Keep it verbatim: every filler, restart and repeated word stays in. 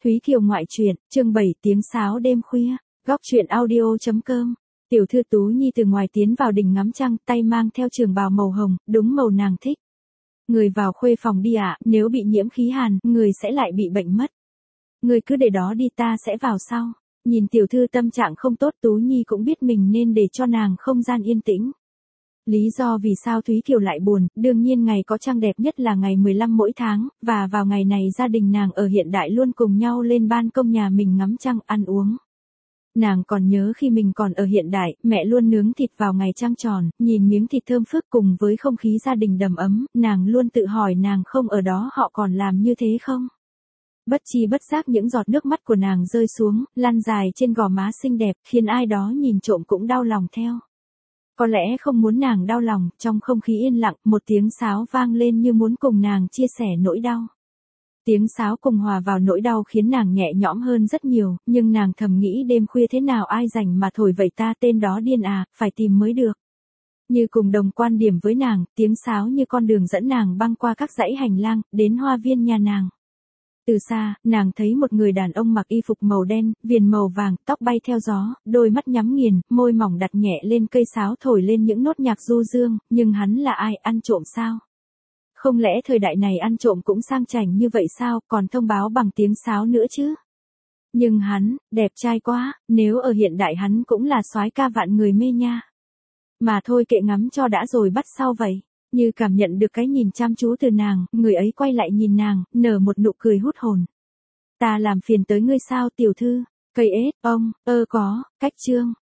Thúy Kiều ngoại truyện, chương bảy tiếng sáo đêm khuya, góc truyện audio chấm com. Tiểu thư Tú Nhi từ ngoài tiến vào đình ngắm trăng, tay mang theo trường bào màu hồng, đúng màu nàng thích. Người vào khuê phòng đi ạ, nếu bị nhiễm khí hàn, người sẽ lại bị bệnh mất. Người cứ để đó đi, ta sẽ vào sau. Nhìn tiểu thư tâm trạng không tốt, Tú Nhi cũng biết mình nên để cho nàng không gian yên tĩnh. Lý do vì sao Thúy Kiều lại buồn, đương nhiên ngày có trăng đẹp nhất là ngày mười lăm mỗi tháng, và vào ngày này gia đình nàng ở hiện đại luôn cùng nhau lên ban công nhà mình ngắm trăng, ăn uống. Nàng còn nhớ khi mình còn ở hiện đại, mẹ luôn nướng thịt vào ngày trăng tròn, nhìn miếng thịt thơm phức cùng với không khí gia đình đầm ấm, nàng luôn tự hỏi nàng không ở đó họ còn làm như thế không? Bất chi bất giác những giọt nước mắt của nàng rơi xuống, lăn dài trên gò má xinh đẹp, khiến ai đó nhìn trộm cũng đau lòng theo. Có lẽ không muốn nàng đau lòng, trong không khí yên lặng, một tiếng sáo vang lên như muốn cùng nàng chia sẻ nỗi đau. Tiếng sáo cùng hòa vào nỗi đau khiến nàng nhẹ nhõm hơn rất nhiều, nhưng nàng thầm nghĩ đêm khuya thế nào ai rảnh mà thổi vậy ta, tên đó điên à, phải tìm mới được. Như cùng đồng quan điểm với nàng, tiếng sáo như con đường dẫn nàng băng qua các dãy hành lang, đến hoa viên nhà nàng. Từ xa, nàng thấy một người đàn ông mặc y phục màu đen, viền màu vàng, tóc bay theo gió, đôi mắt nhắm nghiền, môi mỏng đặt nhẹ lên cây sáo thổi lên những nốt nhạc du dương, nhưng hắn là ai, ăn trộm sao? Không lẽ thời đại này ăn trộm cũng sang chảnh như vậy sao, còn thông báo bằng tiếng sáo nữa chứ? Nhưng hắn, đẹp trai quá, nếu ở hiện đại hắn cũng là soái ca vạn người mê nha. Mà thôi kệ ngắm cho đã rồi bắt sau vậy. Như cảm nhận được cái nhìn chăm chú từ nàng, người ấy quay lại nhìn nàng, nở một nụ cười hút hồn. Ta làm phiền tới ngươi sao tiểu thư? Cây ết, ông, ơ có, cách trương.